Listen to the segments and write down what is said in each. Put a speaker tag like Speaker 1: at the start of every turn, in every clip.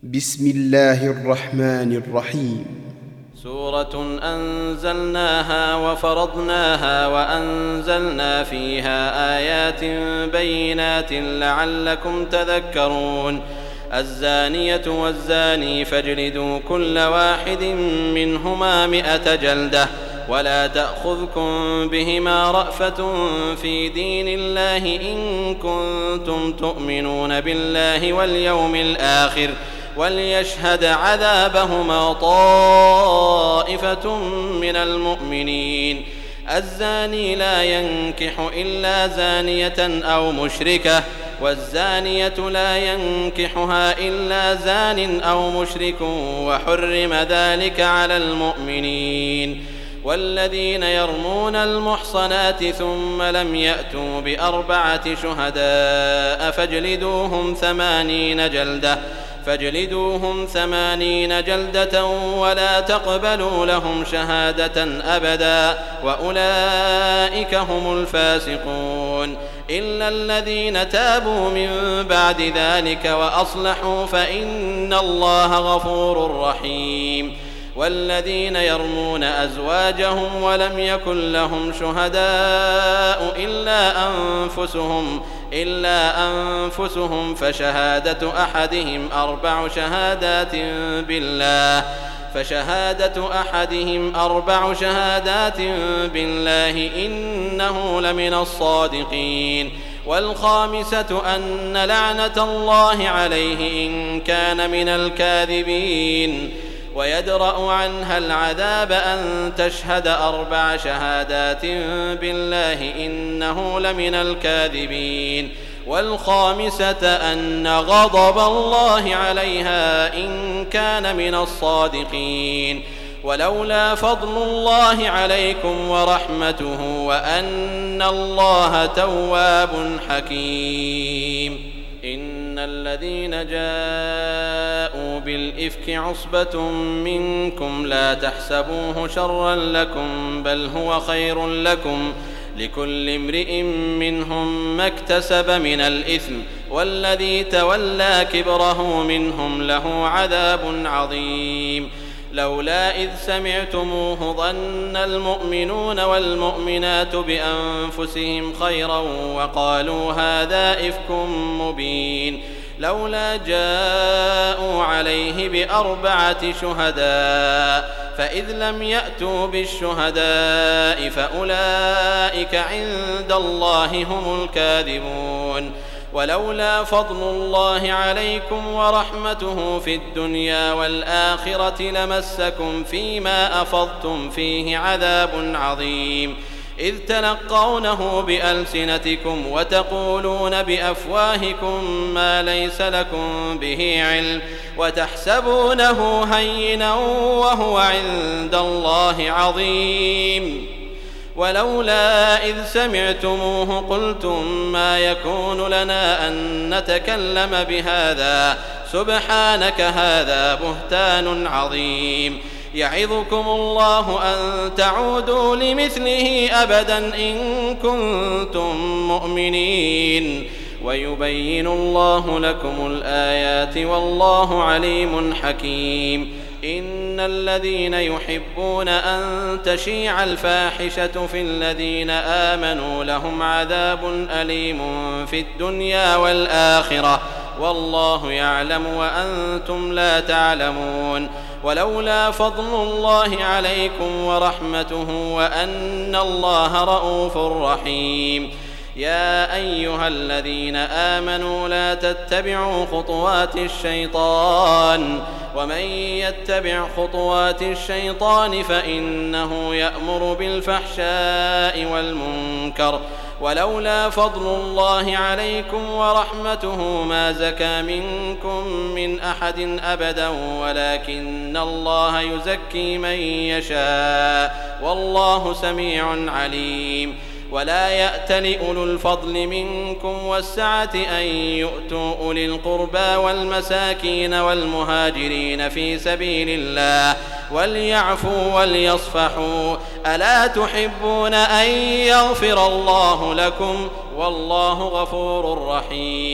Speaker 1: بسم الله الرحمن الرحيم.
Speaker 2: سورة أنزلناها وفرضناها وأنزلنا فيها آيات بينات لعلكم تذكرون. الزانية والزاني فاجلدوا كل واحد منهما 100 جلدة ولا تأخذكم بهما رأفة في دين الله إن كنتم تؤمنون بالله واليوم الآخر وليشهد عذابهما طائفة من المؤمنين. الزاني لا ينكح إلا زانية أو مشركة والزانية لا ينكحها إلا زان أو مشرك وحرم ذلك على المؤمنين. والذين يرمون المحصنات ثم لم يأتوا ب4 شهداء فاجلدوهم 80 جلدة ولا تقبلوا لهم شهادة أبدا وأولئك هم الفاسقون. إلا الذين تابوا من بعد ذلك وأصلحوا فإن الله غفور رحيم. والذين يرمون أزواجهم ولم يكن لهم شهداء إلا أنفسهم فشهادة أحدهم 4 شهادات بالله إنه لمن الصادقين. والخامسة أن لعنة الله عليه إن كان من الكاذبين. ويدرأ عنها العذاب أن تشهد 4 شهادات بالله إنه لمن الكاذبين. والخامسة أن غضب الله عليها إن كان من الصادقين. ولولا فضل الله عليكم ورحمته وأن الله تواب حكيم. إن الذين جاءوا بالإفك عصبة منكم لا تحسبوه شرا لكم بل هو خير لكم لكل امرئ منهم ما اكتسب من الإثم والذي تولى كبره منهم له عذاب عظيم. لولا إذ سمعتموه ظن المؤمنون والمؤمنات بأنفسهم خيرا وقالوا هذا إفك مبين. لولا جاءوا عليه ب4 شهداء فإذ لم يأتوا بالشهداء فأولئك عند الله هم الكاذبون. ولولا فضل الله عليكم ورحمته في الدنيا والآخرة لمسكم فيما أفضتم فيه عذاب عظيم إذ تلقونه بألسنتكم وتقولون بأفواهكم ما ليس لكم به علم وتحسبونه هينا وهو عند الله عظيم. ولولا إذ سمعتموه قلتم ما يكون لنا أن نتكلم بهذا سبحانك هذا بهتان عظيم. يعظكم الله أن تعودوا لمثله أبدا إن كنتم مؤمنين. ويبين الله لكم الآيات والله عليم حكيم. إن الذين يحبون أن تشيع الفاحشة في الذين آمنوا لهم عذاب أليم في الدنيا والآخرة والله يعلم وأنتم لا تعلمون. ولولا فضل الله عليكم ورحمته وأن الله رءوف رحيم. يا أيها الذين آمنوا لا تتبعوا خطوات الشيطان ومن يتبع خطوات الشيطان فإنه يأمر بالفحشاء والمنكر. ولولا فضل الله عليكم ورحمته ما زكى منكم من أحد أبدا ولكن الله يزكي من يشاء والله سميع عليم. ولا يأتل أولو الفضل منكم والسعة أن يؤتوا أولي القربى والمساكين والمهاجرين في سبيل الله وليعفوا وليصفحوا ألا تحبون أن يغفر الله لكم والله غفور رحيم.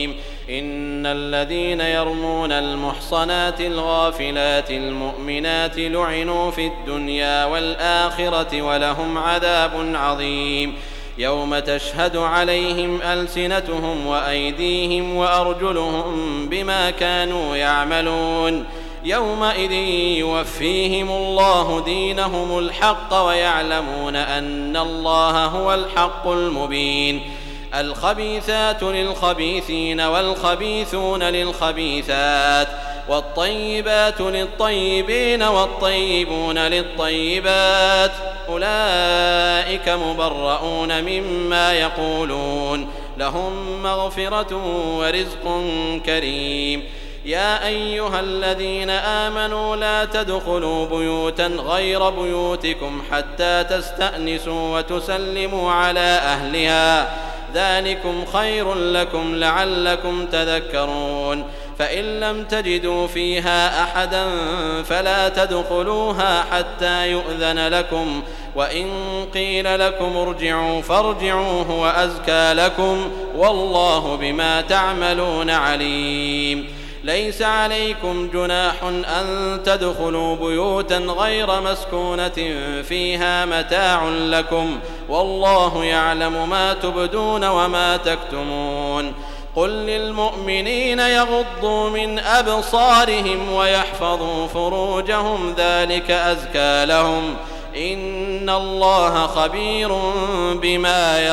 Speaker 2: إن الذين يرمون المحصنات الغافلات المؤمنات لعنوا في الدنيا والآخرة ولهم عذاب عظيم يوم تشهد عليهم ألسنتهم وأيديهم وأرجلهم بما كانوا يعملون يومئذ يوفيهم الله دينهم الحق ويعلمون أن الله هو الحق المبين الخبيثات للخبيثين والخبيثون للخبيثات والطيبات للطيبين والطيبون للطيبات أولئك مبرؤون مما يقولون لهم مغفرة ورزق كريم يا أيها الذين آمنوا لا تدخلوا بيوتا غير بيوتكم حتى تستأنسوا وتسلموا على أهلها ذلكم خير لكم لعلكم تذكرون فإن لم تجدوا فيها أحدا فلا تدخلوها حتى يؤذن لكم وإن قيل لكم ارجعوا فارجعوا هو أزكى لكم والله بما تعملون عليم ليس عليكم جناح أن تدخلوا بيوتا غير مسكونة فيها متاع لكم والله يعلم ما تبدون وما تكتمون قل للمؤمنين يغضوا من أبصارهم ويحفظوا فروجهم ذلك أزكى لهم إن الله خبير بما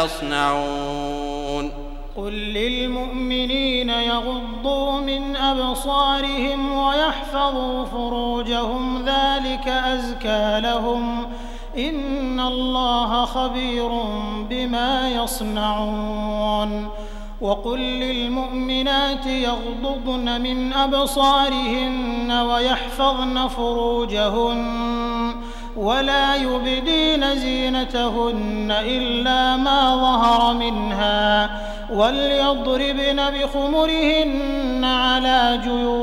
Speaker 2: يصنعون
Speaker 3: قل للمؤمنين يغضوا من أبصارهم ويحفظوا فروجهم ذلك أزكى لهم إن الله خبير بما يصنعون وقل للمؤمنات يغضضن من أبصارهن ويحفظن فروجهن ولا يبدين زينتهن إلا ما ظهر منها وليضربن بخمرهن على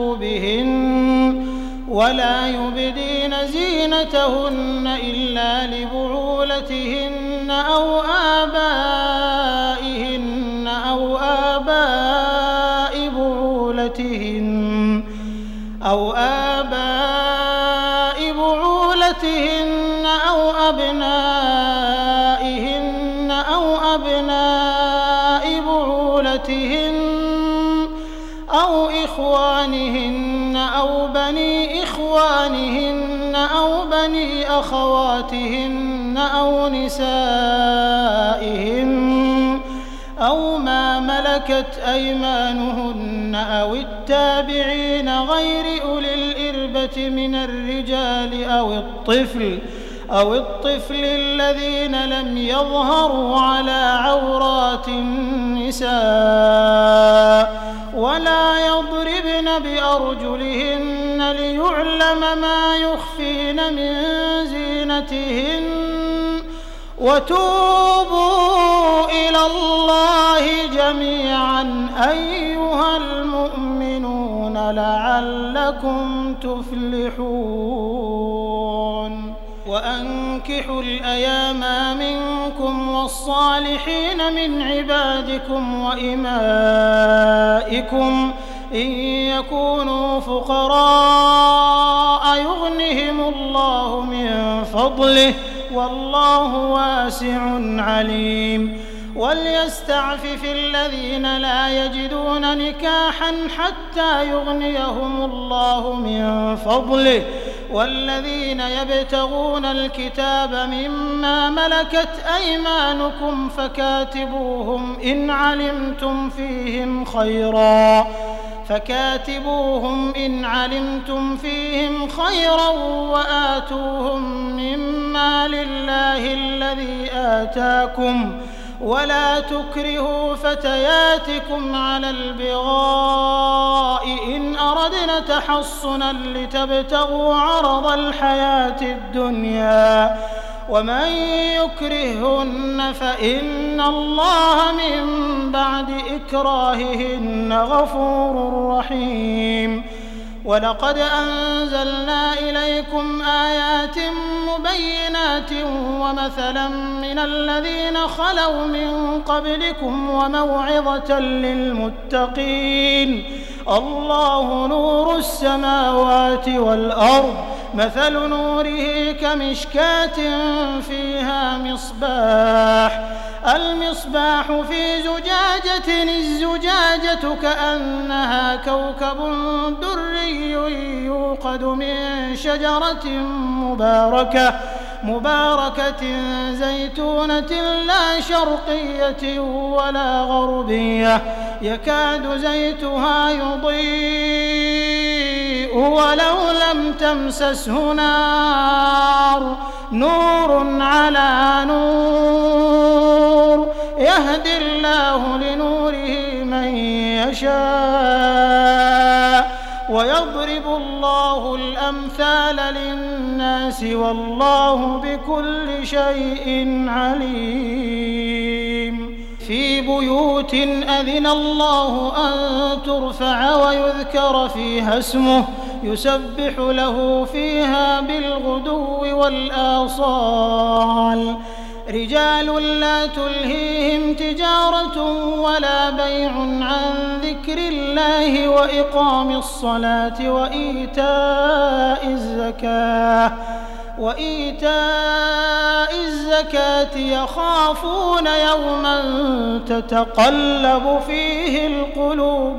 Speaker 3: جيوبهن ولا يبدين زينتهن إلا لبعولتهن أو آبائهن أو آباء بعولتهن أو أبنائهن أو أبناء بعولتهن أو إخوانهن أو بني إخوانهن أو بني أخواتهن أو نسائهن أو ما ملكت أيمانهن أو التابعين غير أولي الإربة من الرجال أو الطفل الذين لم يظهروا على عورات النساء ولا يضربن بأرجلهن ليعلم ما يخفين من زينتهن وتوبوا إلى الله جميعا أيها المؤمنون لعلكم تفلحون وأنكحوا الأيام منكم والصالحين من عبادكم وإمائكم إن يكونوا فقراء يغنهم الله من فضله والله واسع عليم وليستعفف الذين لا يجدون نكاحا حتى يغنيهم الله من فضله والذين يبتغون الكتاب مما ملكت أيمانكم فكاتبوهم إن علمتم فيهم خيرا وآتوهم مما لله الذي آتاكم ولا تكرهوا فتياتكم على البغاء إن أردنا تحصنا لتبتغوا عرض الحياة الدنيا ومن يكرههن فإن الله من بعد إكراههن غفور رحيم ولقد أنزلنا إليكم آيات مبينات ومثلا من الذين خلوا من قبلكم وموعظة للمتقين الله نور السماوات والأرض مثل نوره كمشكاة فيها مصباح المصباح في زجاجة الزجاجة كأنها كوكب دري يوقد من شجرة مباركة زيتونة لا شرقية ولا غربية يكاد زيتها يضيء ولو لم تمسسه نور على نور يهدي الله لنوره من يشاء ويضرب الله الأمثال للناس والله بكل شيء عليم في بيوت أذن الله أن ترفع ويذكر فيها اسمه يسبح له فيها بالغدو والآصال رجال لا تلهيهم تجارة ولا بيع عن ذكر الله وإقام الصلاة وإيتاء الزكاة يخافون يوما تتقلب فيه القلوب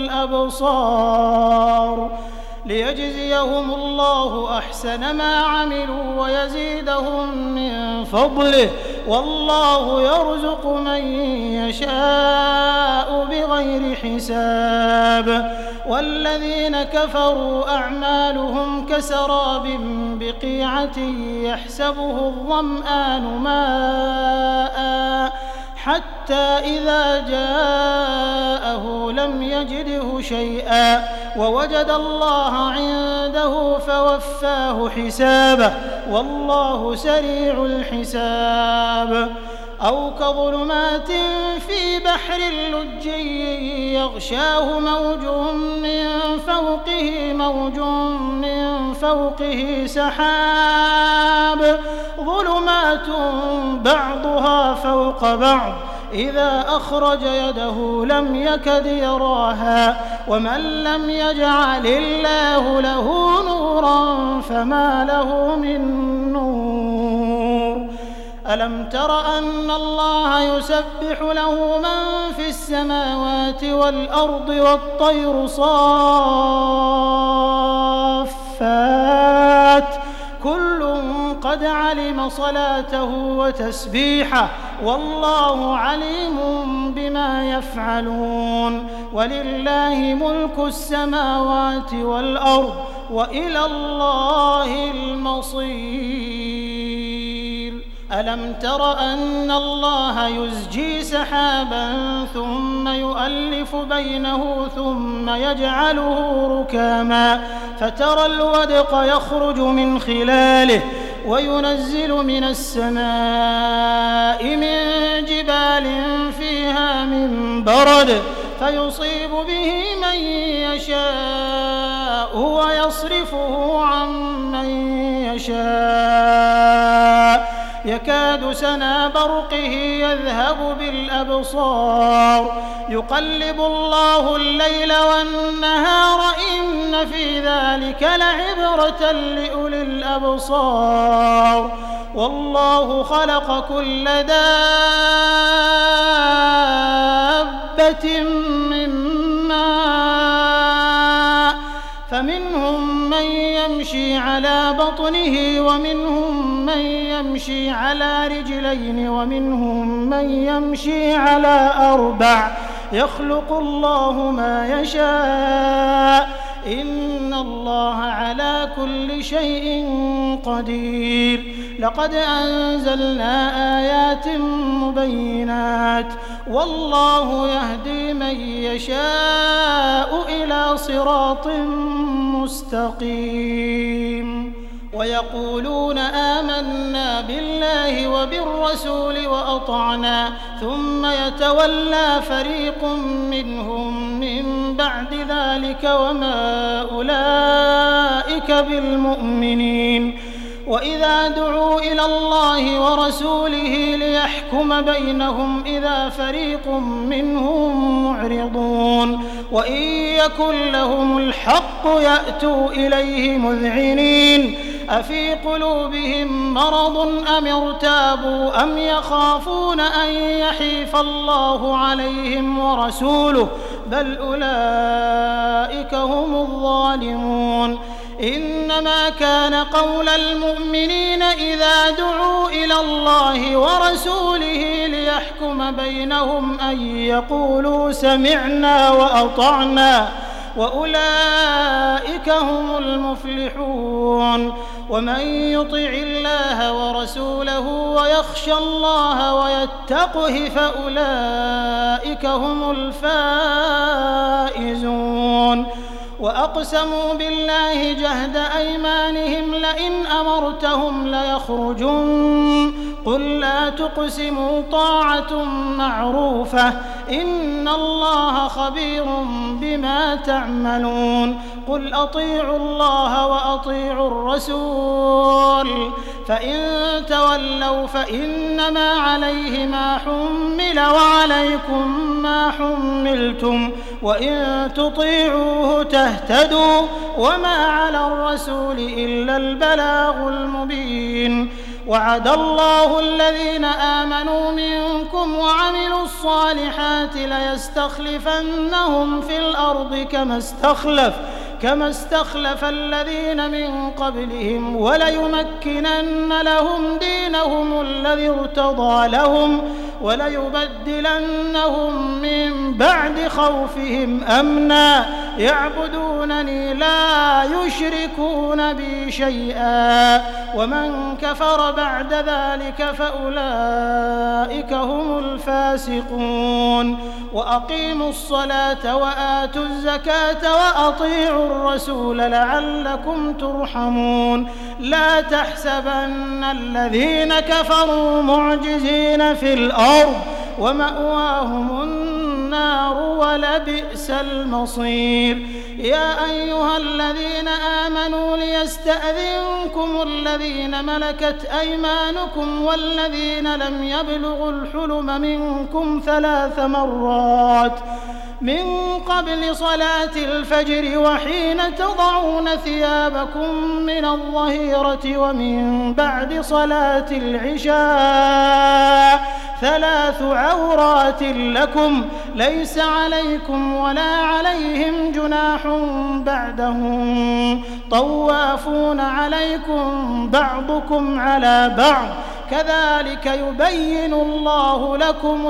Speaker 3: والأبصار ليجزيهم الله أحسن ما عملوا ويزيدهم من فضله والله يرزق من يشاء بغير حساب والذين كفروا أعمالهم كسراب بقيعة يحسبه الظمآن ماء حتى إذا جاءه لم يجده شيئا ووجد الله عنده فوفاه حسابه والله سريع الحساب أو كظلمات في بحر لجي يغشاه موج من فوقه سحاب ظلمات بعضها فوق بعض إذا أخرج يده لم يكد يراها ومن لم يجعل الله له نورا فما له من نور ألم تر أن الله يسبح له من في السماوات والأرض والطير صافات كل قد علم صلاته وتسبيحه والله عليم بما يفعلون ولله ملك السماوات والأرض وإلى الله المصير ألم تر أن الله يزجي سحابا ثم يؤلف بينه ثم يجعله ركاما فترى الودق يخرج من خلاله وينزل من السماء من جبال فيها من برد فيصيب به من يشاء ويصرفه عن من يشاء يكاد سنا برقه يذهب بالأبصار يقلب الله الليل والنهار إن في ذلك لعبرة لأولي الأبصار والله خلق كل دابة من ماء فمنهم من يمشي على بطنه ومنهم من يمشي على رجلين ومنهم من يمشي على أربع يخلق الله ما يشاء إن الله على كل شيء قدير لقد أنزلنا آيات مبينات والله يهدي من يشاء إلى صراط مستقيم ويقولون آمنا بالله وبالرسول وأطعنا ثم يتولى فريق منهم من بعد ذلك وما أولئك بالمؤمنين. وإذا دعوا إلى الله ورسوله ليحكم بينهم إذا فريق منهم معرضون وإن يكن لهم الحق يأتوا إليه مذعنين أفي قلوبهم مرض أم ارتابوا أم يخافون أن يحيف الله عليهم ورسوله بل أولئك هم الظالمون. إنما كان قول المؤمنين إذا دعوا إلى الله ورسوله ليحكم بينهم أن يقولوا سمعنا وأطعنا وأولئك هم المفلحون. ومن يطع الله ورسوله ويخشى الله ويتقه فأولئك هم الفائزون. وأقسموا بالله جهد أيمانهم لئن أمرتهم ليخرجن قل لا تقسموا طاعة معروفة إن الله خبير بما تعملون. قل أطيعوا الله وأطيعوا الرسول فإن تولوا فإنما عليه ما حمل وعليكم ما حملتم وإن تطيعوه تهتدوا وما على الرسول إلا البلاغ المبين. وعد الله الذين آمنوا منكم وعملوا الصالحات ليستخلفنهم في الأرض كما استخلف الذين من قبلهم وليمكنن لهم دينهم الذي ارتضى لهم وليبدلنهم من بعد خوفهم أمنا يعبدونني لا يشركون بي شيئا ومن كفر بعد ذلك فأولئك هم الفاسقون. وأقيموا الصلاة وآتوا الزكاة وأطيعوا الرسول لعلكم ترحمون. لا تحسبن الذين كفروا معجزين في الأرض ومأواهم النار ولبئس المصير. يا أيها الذين آمنوا ليستأذنكم الذين ملكت أيمانكم والذين لم يبلغوا الحلم منكم 3 مرات من قبل صلاة الفجر وحين تضعون ثيابكم من الظهيرة ومن بعد صلاة العشاء 3 عورات لكم ليس عليكم ولا عليهم جناح بعدهم طوافون عليكم بعضكم على بعض كذلك يبين الله لكم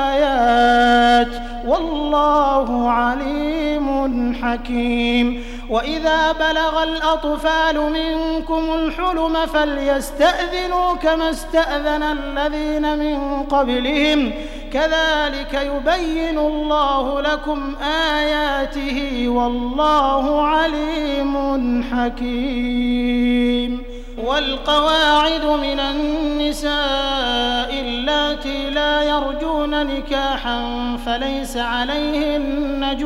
Speaker 3: الآيات والله عليم حكيم. وإذا بلغ الأطفال منكم الحلم فليستأذنوا كما استأذن الذين من قبلهم كذلك يبين الله لكم آياته والله عليم حكيم. والقواعد من النساء اللاتي لا يرجون نكاحا فليس عليهن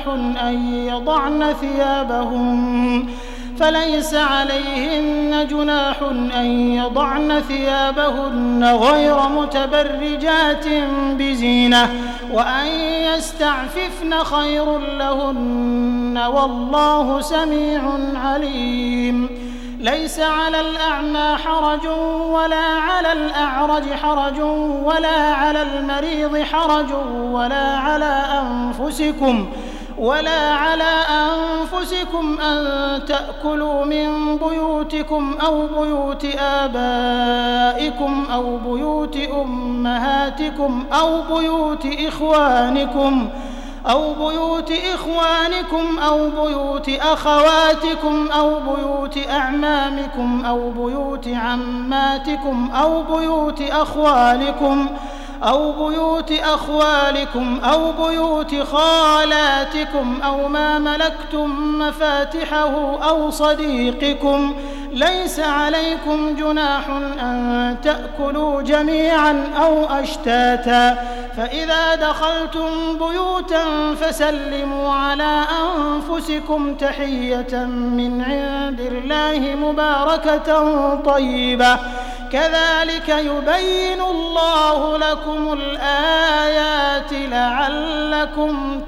Speaker 3: جناح أن يضعن ثيابهن غير متبرجات بزينة وأن يستعففن خير لهن والله سميع عليم. ليس على الأعمى حرج ولا على الأعرج حرج ولا على المريض حرج ولا على أنفسكم أن تأكلوا من بيوتكم أو بيوت آبائكم أو بيوت أمهاتكم أو بيوت إخوانكم أو بيوت أخواتكم أو بيوت أعمامكم أو بيوت عماتكم أو بيوت أخوالكم أو بيوت خالاتكم أو ما ملكتم مفاتحه أو صديقكم. ليس عليكم جناح أن تأكلوا جميعا أو أشتاتا فإذا دخلتم بيوتا فسلموا على أنفسكم تحية من عند الله مباركة طيبة كذلك يبين الله لكم الآيات لعلكم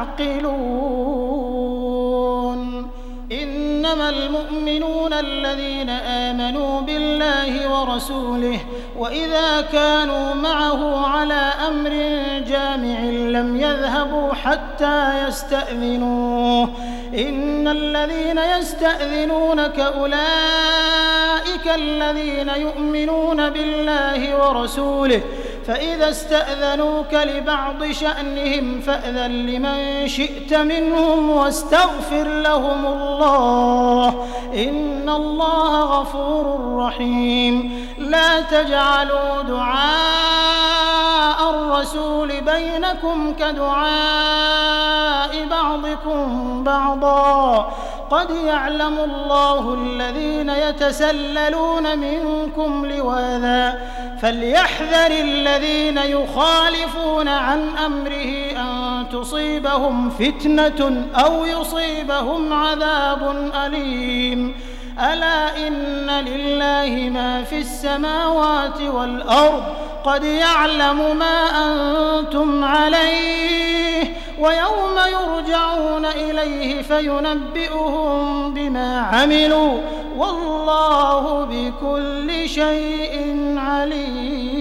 Speaker 3: تعقلون إنما المؤمنون الذين آمنوا بالله ورسوله وإذا كانوا معه على أمر جامع لم يذهبوا حتى يستأذنوه إن الذين يستأذنونك أولئك الذين يؤمنون بالله ورسوله فإذا استأذنوك لبعض شأنهم فأذن لمن شئت منهم واستغفر لهم الله إن الله غفور رحيم لا تجعلوا دعاء الرسول بينكم كدعاء بعضكم بعضا قد يعلم الله الذين يتسللون منكم لواذا فليحذر الذين يخالفون عن أمره أن تصيبهم فتنة أو يصيبهم عذاب أليم ألا إن لله ما في السماوات والأرض قد يعلم ما أنتم عليه ويوم يرجعون إليه فينبئهم بما عملوا والله بكل شيء عليم.